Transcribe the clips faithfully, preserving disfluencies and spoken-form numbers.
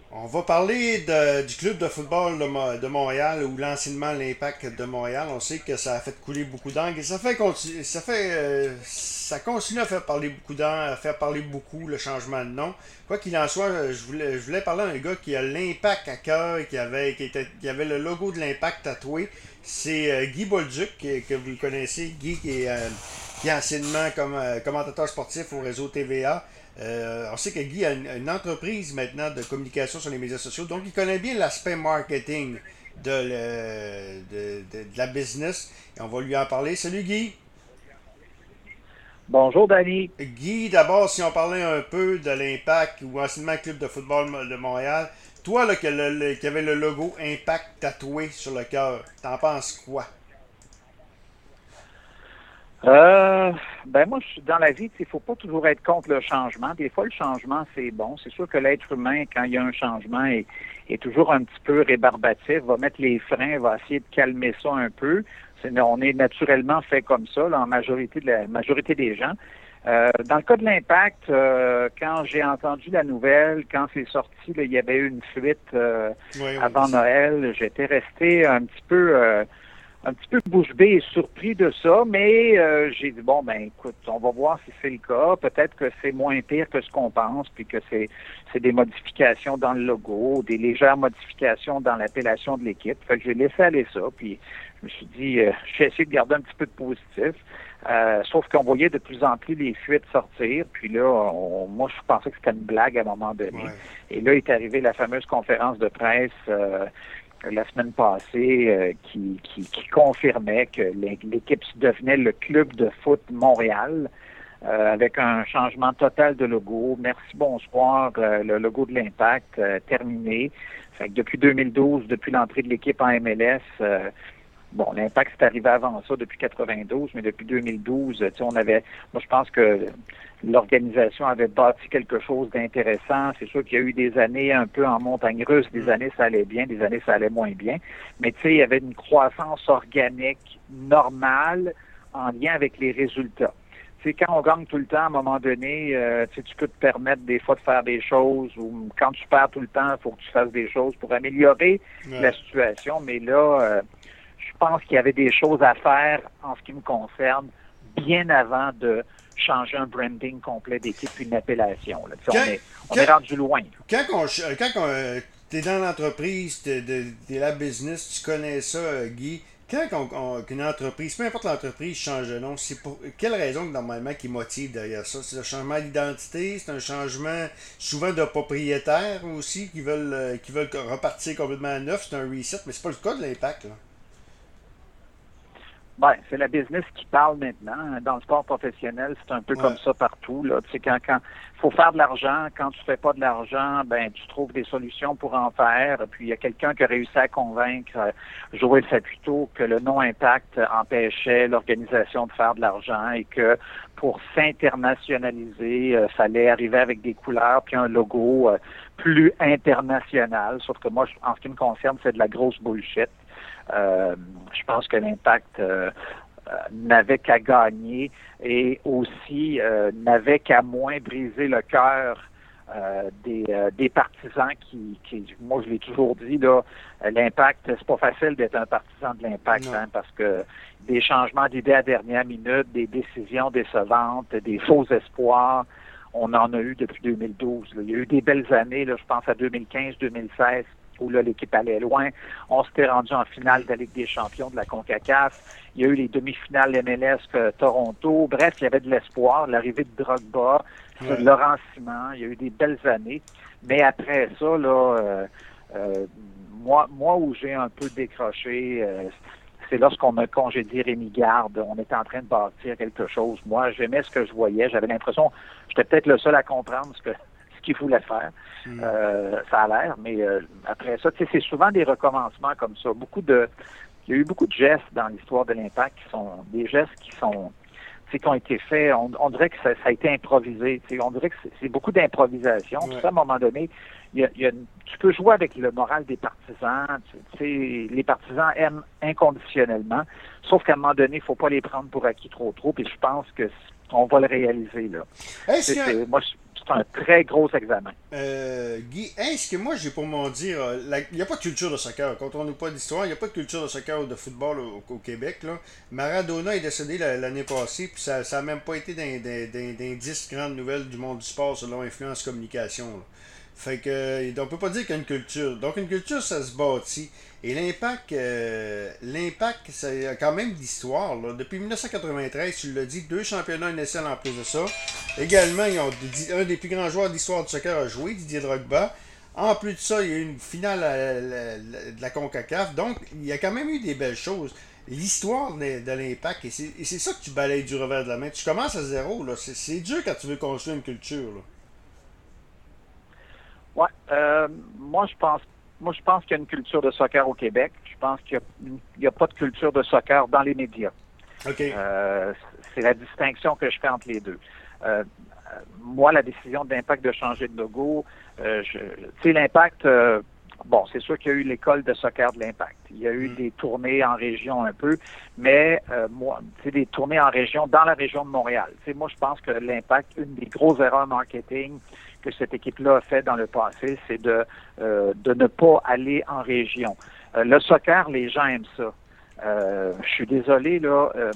On va parler de- du club de football de, Mo- de Montréal ou l'anciennement l'Impact de Montréal. On sait que ça a fait couler beaucoup d'encre et ça fait conti- ça fait euh, ça continue à faire parler beaucoup d'encre, à faire parler beaucoup le changement de nom. Quoi qu'il en soit, euh, je voulais, je voulais parler à un gars qui a l'Impact à cœur et qui avait, qui était, qui avait le logo de l'Impact tatoué. C'est euh, Guy Bolduc, que, que vous connaissez. Guy qui est, euh, qui est anciennement comme, euh, commentateur sportif au réseau T V A. Euh, on sait que Guy a une, une entreprise maintenant de communication sur les médias sociaux, donc il connaît bien l'aspect marketing de, le- de, de- de la business. Et on va lui en parler. Salut Guy. Bonjour, Danny. Guy, d'abord, si on parlait un peu de l'Impact ou anciennement Club de football de Montréal, toi là, qui, a le- le- qui avait le logo Impact tatoué sur le cœur, t'en penses quoi? Euh, ben moi, je suis dans la vie, il faut pas toujours être contre le changement. Des fois, le changement, c'est bon. C'est sûr que l'être humain, quand il y a un changement, est, est toujours un petit peu rébarbatif, va mettre les freins, va essayer de calmer ça un peu. C'est- on est naturellement fait comme ça, là, en majorité de la majorité des gens. Euh, dans le cas de l'impact, euh, quand j'ai entendu la nouvelle, quand c'est sorti, là, il y avait eu une fuite euh, Oui, oui, avant c'est- Noël, j'étais resté un petit peu euh, un petit peu bouche bée et surpris de ça, mais euh, j'ai dit, bon, ben écoute, on va voir si c'est le cas. Peut-être que c'est moins pire que ce qu'on pense, puis que c'est c'est des modifications dans le logo, des légères modifications dans l'appellation de l'équipe. Fait que j'ai laissé aller ça, puis je me suis dit, euh, j'ai essayé de garder un petit peu de positif. Euh, sauf qu'on voyait de plus en plus les fuites sortir, puis là, on- moi, je pensais que c'était une blague à un moment donné. ouais. Et là est arrivée la fameuse conférence de presse euh, la semaine passée euh, qui, qui, qui confirmait que l'équipe devenait le club de foot Montréal euh, avec un changement total de logo. Merci, bonsoir, euh, le logo de l'Impact euh, terminé. Fait que depuis deux mille douze, depuis l'entrée de l'équipe en M L S, euh, bon, l'Impact c'est arrivé avant ça depuis quatre-vingt-douze, mais depuis deux mille douze, tu sais, on avait, moi je pense que l'organisation avait bâti quelque chose d'intéressant. C'est sûr qu'il y a eu des années un peu en montagne russe, des Hmm. années ça allait bien, des années ça allait moins bien. Mais tu sais, il y avait une croissance organique normale en lien avec les résultats. Tu sais, quand on gagne tout le temps, à un moment donné, euh, tu sais, tu peux te permettre des fois de faire des choses ou quand tu perds tout le temps, il faut que tu fasses des choses pour améliorer la Ouais. situation. Mais là, euh, je pense qu'il y avait des choses à faire en ce qui me concerne bien avant de changer un branding complet d'équipe puis une appellation. Là. Tu sais, Quand, On, est, on quand, est rendu loin. quand, on, ch- quand on, t'es dans l'entreprise, t'es, de- t'es la business, tu connais ça, euh, Guy. Quand on- on- qu'une entreprise, peu importe l'entreprise, change de nom, c'est pour quelle raison normalement qui motive derrière ça? C'est un changement d'identité, c'est un changement souvent de propriétaires aussi qui veulent, euh, qui veulent repartir complètement à neuf, c'est un reset, mais c'est pas le cas de l'impact, là. Ben, c'est la business qui parle maintenant. Dans le sport professionnel, c'est un peu Ouais, comme ça partout. Là. Tu sais, quand, quand faut faire de l'argent, quand tu fais pas de l'argent, ben tu trouves des solutions pour en faire. Puis il y a quelqu'un qui a réussi à convaincre euh, Joël Saputo que le non impact empêchait l'organisation de faire de l'argent et que pour s'internationaliser, euh, fallait arriver avec des couleurs puis un logo euh, plus international. Sauf que moi, en ce qui me concerne, c'est de la grosse bullshit. Euh, je pense que l'impact euh, euh, n'avait qu'à gagner et aussi euh, n'avait qu'à moins briser le cœur euh, des, euh, des partisans qui, qui, moi je l'ai toujours dit, là, l'impact, c'est pas facile d'être un partisan de l'impact, non. hein, parce que des changements d'idées à dernière minute, des décisions décevantes, des faux espoirs, on en a eu depuis deux mille douze. Là. Il y a eu des belles années, là, je pense à deux mille quinze, deux mille seize, où là, l'équipe allait loin. On s'était rendu en finale de la Ligue des champions de la CONCACAF. Il y a eu les demi-finales M L S que Toronto. Bref, il y avait de l'espoir, l'arrivée de Drogba, Ouais. Laurent Simon. Il y a eu des belles années. Mais après ça, là, euh, euh, moi, moi où j'ai un peu décroché, euh, c'est lorsqu'on a congédié Rémi Garde. On était en train de bâtir quelque chose. Moi, j'aimais ce que je voyais. J'avais l'impression, j'étais peut-être le seul à comprendre ce que ce qu'il voulait faire. Hmm. Euh, ça a l'air, mais euh, après ça, tu sais, c'est souvent des recommencements comme ça. Beaucoup de, il y a eu beaucoup de gestes dans l'histoire de l'impact qui sont des gestes qui sont, tu sais, qui ont été faits. On, on dirait que ça, ça a été improvisé. Tu sais, on dirait que c'est, c'est beaucoup d'improvisation. Tout Ouais. ça, à un moment donné, il y a, il y a une- tu peux jouer avec le moral des partisans. Tu, tu sais, les partisans aiment inconditionnellement, sauf qu'à un moment donné, il faut pas les prendre pour acquis trop trop. Puis je pense que on va le réaliser là. Est-ce C'est, qu'il y a, c'est, moi, je- c'est un très gros examen. Euh, Guy, est-ce que moi j'ai pour m'en dire, euh, la- il n'y a pas de culture de soccer. Quand on n'a pas d'histoire, il n'y a pas de culture de soccer ou de football au, au Québec. Là. Maradona est décédé la- l'année passée, puis ça n'a même pas été dans, dans, dans, dans dix grandes nouvelles du monde du sport selon Influence Communication. Là. Fait que, euh, on peut pas dire qu'il y a une culture. Donc une culture, ça se bâtit. Et l'impact, euh, l'impact, c'est quand même de l'histoire. Là. Depuis mille neuf cent quatre-vingt-treize, tu l'as dit, deux championnats N S L en plus de ça. Également, ils ont, un des plus grands joueurs de l'histoire du soccer a joué, Didier Drogba. En plus de ça, il y a eu une finale à la- la- la- de la CONCACAF. Donc, il y a quand même eu des belles choses. L'histoire de, de l'impact, et c'est, et c'est ça que tu balayes du revers de la main. Tu commences à zéro. Là. C'est, c'est dur quand tu veux construire une culture. Là. Ouais, euh, moi je pense moi je pense qu'il y a une culture de soccer au Québec. Je pense qu'il n'y a, a pas de culture de soccer dans les médias. OK. Euh, c'est la distinction que je fais entre les deux. Euh, moi, la décision de l'Impact de changer de logo, euh, je, tu sais, l'Impact, euh, bon, c'est sûr qu'il y a eu l'école de soccer de l'Impact. Il y a eu mm. des tournées en région un peu, mais euh, moi, tu sais, des tournées en région, dans la région de Montréal. Tu sais, moi, je pense que l'Impact, une des grosses erreurs marketing que cette équipe-là a fait dans le passé, c'est de euh, de ne pas aller en région. Euh, le soccer, les gens aiment ça. Euh, je suis désolé, là, euh,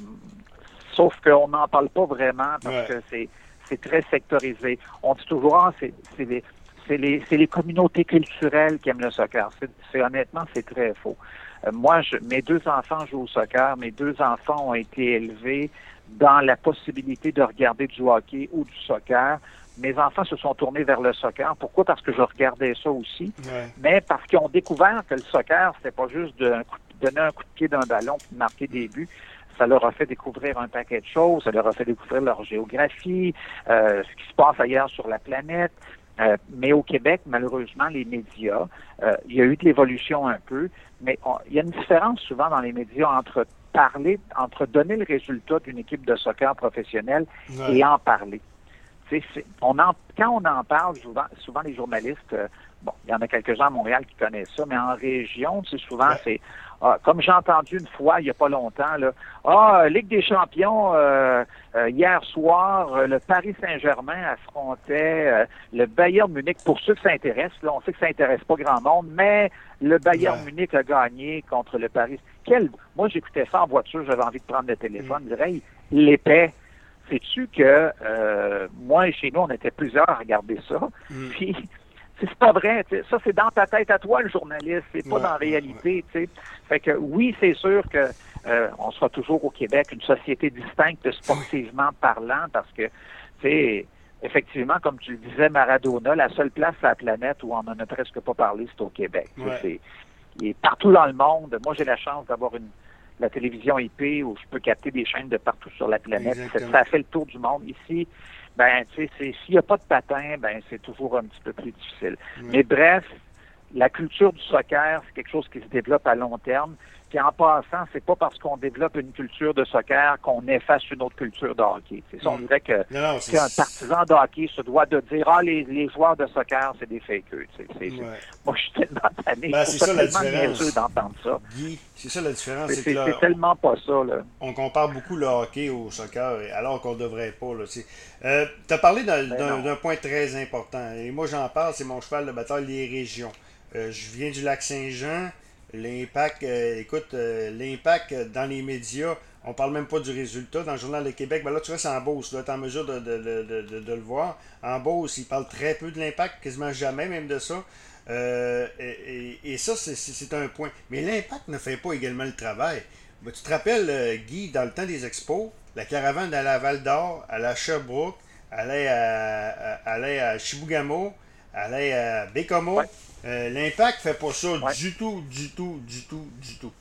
sauf qu'on n'en parle pas vraiment parce ouais. que c'est c'est très sectorisé. On dit toujours, ah, c'est, c'est, les, c'est, les, c'est les communautés culturelles qui aiment le soccer. C'est, c'est honnêtement, c'est très faux. Euh, moi, je, mes deux enfants jouent au soccer. Mes deux enfants ont été élevés dans la possibilité de regarder du hockey ou du soccer. Mes enfants se sont tournés vers le soccer. Pourquoi? Parce que je regardais ça aussi. Ouais. Mais parce qu'ils ont découvert que le soccer, c'était pas juste de donner un coup de pied d'un ballon et de marquer des buts. Ça leur a fait découvrir un paquet de choses, ça leur a fait découvrir leur géographie, euh, ce qui se passe ailleurs sur la planète. Euh, mais au Québec, malheureusement, les médias, euh, il y a eu de l'évolution un peu, mais on, il y a une différence souvent dans les médias entre parler, entre donner le résultat d'une équipe de soccer professionnelle ouais. et en parler. C'est, on en, quand on en parle, souvent, souvent les journalistes, euh, bon, il y en a quelques-uns à Montréal qui connaissent ça, mais en région, tu sais, souvent, ouais. c'est ah, comme j'ai entendu une fois, il n'y a pas longtemps, là, ah, Ligue des champions, euh, euh, hier soir, euh, le Paris Saint-Germain affrontait euh, le Bayern Munich. Pour ceux que ça intéresse, là, on sait que ça intéresse pas grand monde, mais le Bayern ouais. Munich a gagné contre le Paris. Quel, moi, j'écoutais ça en voiture, j'avais envie de prendre le téléphone, je dirais, l'épais. Sais-tu que euh, moi et chez nous, on était plusieurs à regarder ça. Mm. Puis c'est pas vrai. T'sais. Ça, c'est dans ta tête à toi, le journaliste. C'est pas ouais, dans la réalité. Ouais. Fait que oui, c'est sûr que euh, on sera toujours au Québec une société distincte sportivement parlant, parce que, tu sais, effectivement, comme tu le disais, Maradona, la seule place sur la planète où on n'en a presque pas parlé, c'est au Québec. Ouais. C'est, il est partout dans le monde. Moi, j'ai la chance d'avoir une la télévision I P où je peux capter des chaînes de partout sur la planète. Ça, ça fait le tour du monde. Ici, ben, tu sais, c'est, s'il n'y a pas de patin, ben, c'est toujours un petit peu plus difficile. Oui. Mais bref, la culture du soccer, c'est quelque chose qui se développe à long terme. Puis en passant, c'est pas parce qu'on développe une culture de soccer qu'on efface une autre culture de hockey. C'est ça, on dirait que non, non, c'est... qu'un partisan de hockey se doit de dire ah les, les joueurs de soccer c'est des fakeux. C'est, c'est, ouais. c'est... Moi je suis tellement tanné, ben, je trouve ça tellement niaiseux d'entendre ça. Guy, c'est ça la différence. C'est, c'est, c'est, que là, c'est tellement pas ça là. On compare beaucoup le hockey au soccer alors qu'on devrait pas. Là, euh, tu as parlé d'un, ben d'un, d'un point très important et moi j'en parle, c'est mon cheval de bataille, les régions. Euh, je viens du Lac-Saint-Jean. L'impact, euh, écoute, euh, l'impact euh, dans les médias, on parle même pas du résultat. Dans le Journal de Québec, ben là, tu vois, c'est en Beauce, là, tu es en mesure de, de, de, de, de le voir. En Beauce, ils parlent très peu de l'impact, quasiment jamais même de ça. Euh, et, et, et ça, c'est, c'est un point. Mais l'impact ne fait pas également le travail. Ben, tu te rappelles, euh, Guy, dans le temps des expos, la caravane allait à Val-d'Or, allait à Sherbrooke, allait à, à, allait à Chibougamau, allait à Bécomo. Ouais. Euh, l'impact fait pas ça ouais. du tout, du tout, du tout, du tout.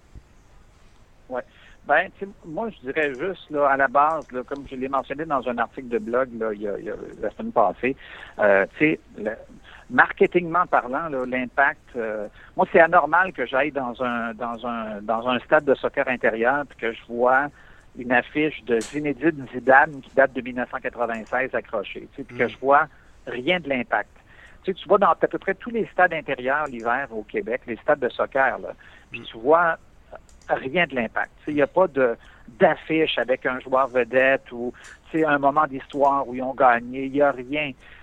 Oui. Ben, moi, je dirais juste, là, à la base, là, comme je l'ai mentionné dans un article de blog là, il y a, il y a, la semaine passée, euh, tu sais, marketingment parlant, là, l'impact, euh, moi, c'est anormal que j'aille dans un dans un dans un stade de soccer intérieur puis que je vois une affiche de Zinedine Zidane qui date de dix-neuf cent quatre-vingt-seize accrochée, tu sais, puis mm. que je vois rien de l'impact. Tu sais, tu vas dans à peu près tous les stades intérieurs l'hiver au Québec, les stades de soccer, là, puis tu vois rien de l'impact. Il n'y a pas de d'affiche avec un joueur vedette ou un moment d'histoire où ils ont gagné. Il n'y a rien.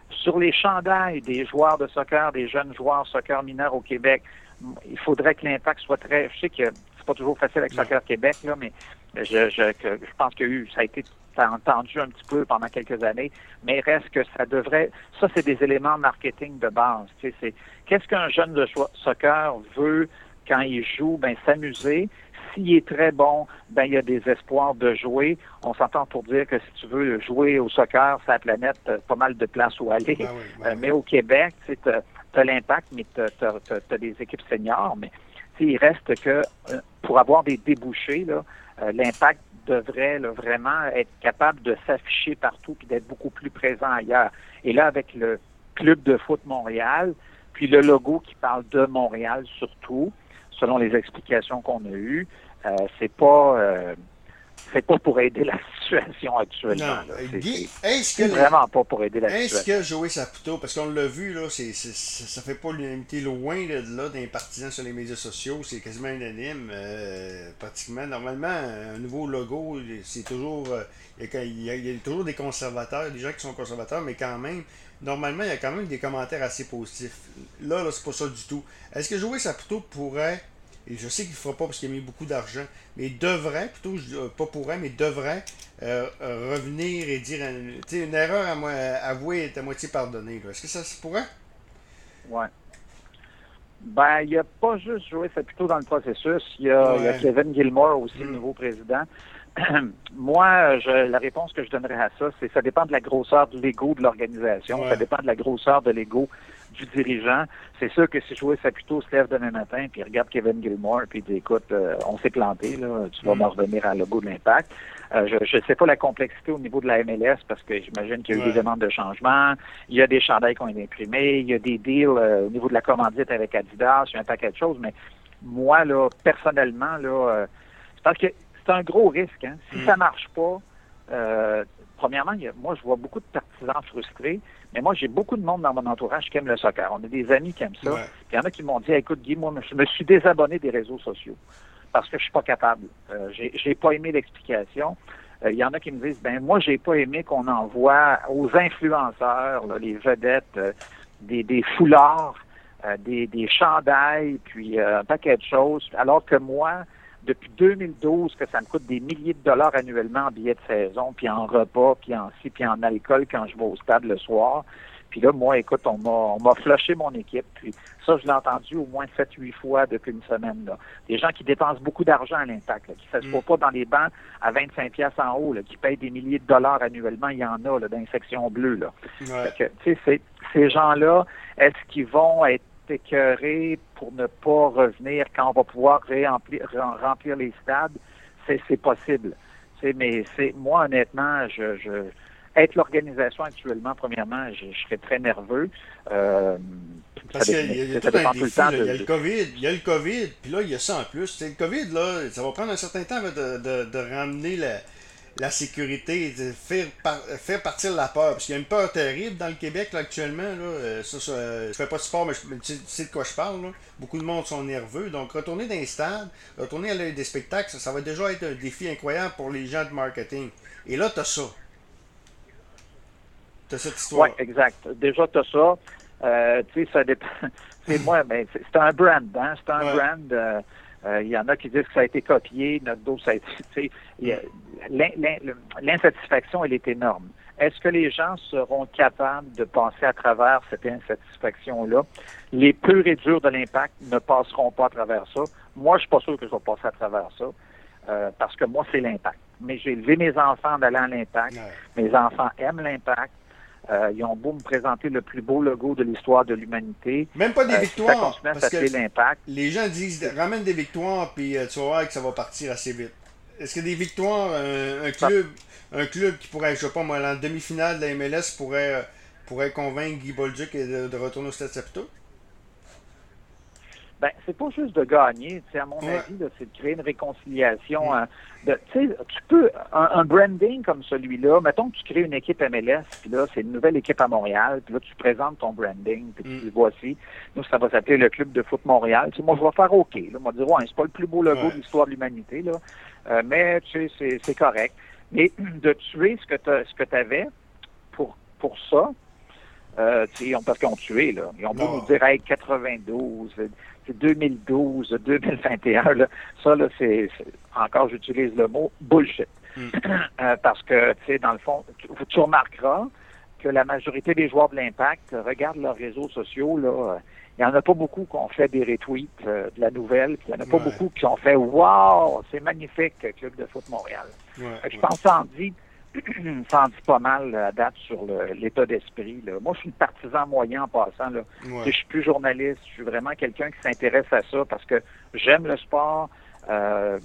sur les chandails des joueurs de soccer, des jeunes joueurs soccer mineurs au Québec, il faudrait que l'impact soit très... Je sais que c'est pas toujours facile avec Soccer Québec, là, mais je, je, que, je pense que ça a été entendu un petit peu pendant quelques années, mais il reste que ça devrait... Ça, c'est des éléments marketing de base. Tu sais, c'est, qu'est-ce qu'un jeune de soccer veut quand il joue? Ben, s'amuser. S'il est très bon, ben il y a des espoirs de jouer. On s'entend pour dire que si tu veux jouer au soccer sur la planète, t'as pas mal de places où aller. Ben oui, ben euh, oui. Mais au Québec, tu as l'impact, mais tu as des équipes seniors. Mais il reste que euh, pour avoir des débouchés, là, euh, l'impact devrait là, vraiment être capable de s'afficher partout puis d'être beaucoup plus présent ailleurs. Et là, avec le Club de foot Montréal, puis le logo qui parle de Montréal surtout, selon les explications qu'on a eues, euh, c'est pas euh, c'est pas pour aider la situation actuellement. Non. Là. Euh, C'est, Guy, c'est, est-ce que c'est les- vraiment pas pour aider la est-ce situation. que Joey Saputo, parce qu'on l'a vu, là, c'est, c'est- c'est- ça fait pas l'unanimité loin là, de là, d'un partisans sur les médias sociaux, c'est quasiment unanime, euh, pratiquement. Normalement, un nouveau logo, c'est toujours, euh, il y, a, il y a- il y a toujours des conservateurs, des gens qui sont conservateurs, mais quand même, normalement, il y a quand même des commentaires assez positifs. Là, là, c'est pas ça du tout. Est-ce que Joey Saputo pourrait, et je sais qu'il ne fera pas parce qu'il a mis beaucoup d'argent, mais il devrait, plutôt, je- euh, pas pourrait, mais devrait euh, euh, revenir et dire, euh, tu sais, une erreur à moi, avouée est à moitié pardonnée. là. Est-ce que ça se pourrait? Ouais. Ben, il n'y a pas juste joué, c'est plutôt dans le processus. Il y a, il y a Ouais. Kevin Gilmore aussi, le Mm. nouveau président. Moi, je, la réponse que je donnerais à ça, c'est ça dépend de la grosseur de l'ego de l'organisation, Ouais. ça dépend de la grosseur de l'ego du dirigeant. C'est sûr que si Joey Saputo se lève demain matin puis regarde Kevin Gilmore puis dit écoute, euh, on s'est planté, là, tu vas Mm. me revenir à logo de l'impact. Euh, je ne sais pas la complexité au niveau de la M L S parce que j'imagine qu'il y a eu Ouais. des demandes de changement, il y a des chandails qui ont été imprimés, il y a des deals euh, au niveau de la commandite avec Adidas, il y a un paquet de choses, mais moi, là, personnellement, là, euh, c'est parce que c'est un gros risque. Hein. Si Mm. ça marche pas, euh, premièrement, il y a- moi, je vois beaucoup de partisans frustrés, mais moi, j'ai beaucoup de monde dans mon entourage qui aime le soccer. On a des amis qui aiment ça. Ouais. Puis il y en a qui m'ont dit, écoute, Guy, moi, je me suis désabonné des réseaux sociaux parce que je suis pas capable. Euh, j'ai, j'ai pas aimé l'explication. Euh, Il y en a qui me disent, ben moi, j'ai pas aimé qu'on envoie aux influenceurs, là, les vedettes, euh, des, des foulards, euh, des, des chandails, puis euh, un paquet de choses, alors que moi, depuis deux mille douze, que ça me coûte des milliers de dollars annuellement en billets de saison, puis en repas, puis en ci, puis en alcool quand je vais au stade le soir. Puis là, moi, écoute, on m'a on m'a flushé mon équipe. Puis ça, je l'ai entendu au moins sept huit fois depuis une semaine. Là. Des gens qui dépensent beaucoup d'argent à l'impact, là, qui ne s'assoient Mm. pas dans les bancs à vingt-cinq piastres en haut, là, qui payent des milliers de dollars annuellement. Il y en a là, dans les sections bleues. Là. Ouais. Fait que, tu sais, c'est- ces gens-là, est-ce qu'ils vont être écœurés pour ne pas revenir quand on va pouvoir remplir, remplir les stades? C'est, c'est possible. C'est, mais c'est moi, honnêtement, je, je être l'organisation actuellement, premièrement, je, je serais très nerveux. Euh, Parce ça, qu'il y a, il y a ça tout un dépend tout le défi, temps là. de, Il y a le de- COVID, il y a le COVID, puis là, il y a ça en plus. C'est le COVID, là, ça va prendre un certain temps là, de, de, de ramener la, la sécurité, de faire, par- faire partir la peur. Parce qu'il y a une peur terrible dans le Québec, là, actuellement. Là. Euh, Ça, ça, euh, je fais pas de sport, mais, je, mais tu sais tu sais de quoi je parle. Là. Beaucoup de monde sont nerveux. Donc, retourner dans les stades, retourner à l'œil des spectacles, ça, ça va déjà être un défi incroyable pour les gens de marketing. Et là, t'as ça. T'as cette histoire. Oui, exact. Déjà, tu as ça. Euh, tu sais, ça dépend. C'est moi, mais c'est c'est un brand, hein? C'est un Ouais. brand. euh, euh, Il y en a qui disent que ça a été copié, notre dos, ça a été. Tu sais, il y a- l'in- l'in- l'insatisfaction, elle est énorme. Est-ce que les gens seront capables de passer à travers cette insatisfaction-là? Les purs et durs de l'impact ne passeront pas à travers ça. Moi, je suis pas sûr que je vais passer à travers ça, euh, parce que moi, c'est l'impact. Mais j'ai élevé mes enfants en allant à l'impact. Ouais. Mes enfants aiment l'impact. Euh, ils ont beau me présenter le plus beau logo de l'histoire de l'humanité. Même pas des Euh, si ça victoires. continue à parce que s'appeler l'impact, les gens disent ramène des victoires, puis euh, tu vas voir que ça va partir assez vite. Est-ce que des victoires, un, un club un club qui pourrait, je sais pas moi, en demi-finale de la M L S pourrait, euh, pourrait convaincre Guy Bolduc de, de retourner au Stade Saputo? ben c'est pas juste de gagner. Tu sais, à mon Ouais. avis, là, c'est de créer une réconciliation. Mm. hein, de, tu sais, tu peux un, un branding comme celui-là. Mettons que tu crées une équipe M L S, puis là c'est une nouvelle équipe à Montréal, puis là tu présentes ton branding, puis tu Mm. dis voici, nous ça va s'appeler le club de foot Montréal. Tu sais, moi je vais faire OK. Là, moi dire ouais, c'est pas le plus beau logo Ouais. de l'histoire de l'humanité là, euh, mais tu sais c'est, c'est correct. Mais de tuer ce que tu ce que t'avais pour pour ça. Euh, ils ont, parce qu'ils ont tué, là. Ils ont beau Non. nous dire, hey, quatre-vingt-douze, c'est deux mille douze, deux mille vingt et un, là, ça, là, c'est, c'est encore, j'utilise le mot, bullshit. Mm. Euh, parce que, tu sais, dans le fond, tu, tu remarqueras que la majorité des joueurs de l'Impact regardent leurs réseaux sociaux, là. Il n'y en a pas beaucoup qui ont fait des retweets euh, de la nouvelle, puis il n'y en a pas Ouais. beaucoup qui ont fait « Wow, c'est magnifique, Club de foot Montréal Ouais, ». Je ouais. pense que ça en dit, ça en dit pas mal à date sur le, l'état d'esprit. Là. Moi, je suis une partisan moyen en passant. Là. Ouais. Je suis plus journaliste, je suis vraiment quelqu'un qui s'intéresse à ça parce que j'aime le sport. Euh,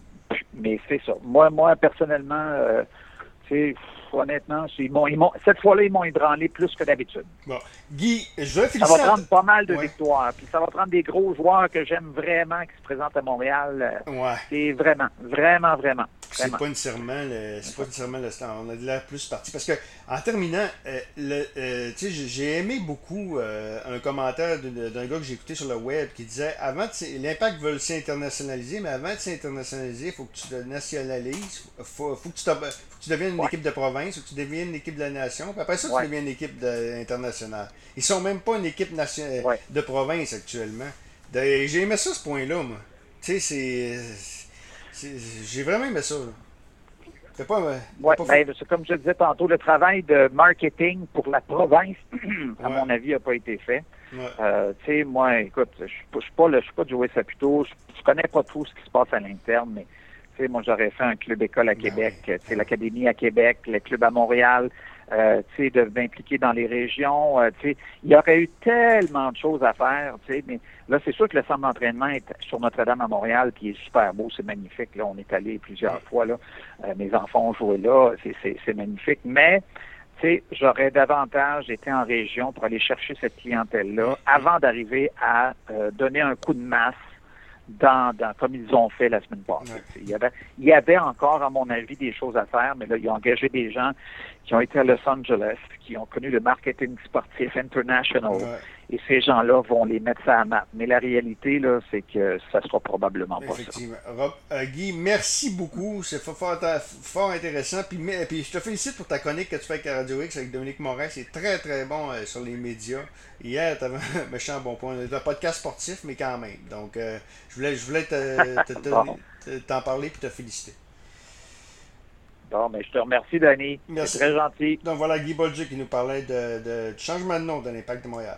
mais c'est ça. Moi, moi personnellement, euh, tu sais, honnêtement, ils m'ont, ils m'ont, cette fois-là, ils m'ont ébranlé plus que d'habitude. Bon. Guy, je vais Ça féliciter. va prendre pas mal de Ouais. victoires. Puis ça va prendre des gros joueurs que j'aime vraiment qui se présentent à Montréal. Ouais. C'est vraiment, vraiment, vraiment. C'est vraiment. pas nécessairement le, c'est pas nécessairement le stand. On a de l'air plus parti. Parce que, en terminant, euh, le, euh, tu sais, j'ai- j'ai aimé beaucoup euh, un commentaire d'un d'un gars que j'ai écouté sur le web qui disait avant de s- l'Impact veut s'internationaliser, mais avant de s'internationaliser, il faut que tu te nationalises. Faut, faut, que tu te- faut que tu deviennes une Ouais. équipe de province, faut que tu deviennes une équipe de la nation. Puis après ça, tu Ouais. deviens une équipe de- internationale. Ils sont même pas une équipe nation, Ouais. de province actuellement. De- J'ai aimé ça, ce point-là, moi. Tu sais, c'est. c'est- J'ai vraiment aimé ça. Là. T'as pas, euh, t'as Ouais, pas fait- ben, c'est comme je disais tantôt, le travail de marketing pour la province, à Ouais. mon avis, n'a pas été fait. Ouais. Euh, tu sais, moi, écoute, je suis pas, je suis pas, le- je suis pas Joey Saputo, je, je connais pas tout ce qui se passe à l'interne, mais tu sais, moi, j'aurais fait un club école à Ben Québec, oui. tu sais, l'académie à Québec, le club à Montréal, euh, tu sais, de m'impliquer dans les régions, euh, tu sais, il y aurait eu tellement de choses à faire, tu sais, mais là, c'est sûr que le centre d'entraînement est sur Notre-Dame à Montréal, puis il est super beau, c'est magnifique, là, on est allé plusieurs fois, là, euh, mes enfants ont joué là, c'est, c'est, c'est magnifique, mais tu sais, j'aurais davantage été en région pour aller chercher cette clientèle-là avant d'arriver à euh, donner un coup de masse dans, dans comme ils ont fait la semaine passée. Ouais. Il y avait, il y avait encore, à mon avis, des choses à faire, mais là, ils ont engagé des gens qui ont été à Los Angeles, qui ont connu le marketing sportif international, Ouais. et ces gens-là vont les mettre ça à map. Mais la réalité, là, c'est que ça sera probablement pas ça. Effectivement. Rob, euh, Guy, merci beaucoup. C'est fort, fort, fort intéressant. Puis, mais, puis je te félicite pour ta chronique que tu fais avec Radio X avec Dominique Morin. C'est très, très bon euh, sur les médias. Hier, tu avais un méchant bon point. C'est un podcast sportif, mais quand même. Donc, euh, je voulais, je voulais te, te- te- Bon. te- t'en parler et te féliciter. Bon, mais je te remercie, Danny. Merci. C'est très gentil. Donc, voilà Guy Bolduc qui nous parlait de, de- du changement de nom de l'Impact de Montréal.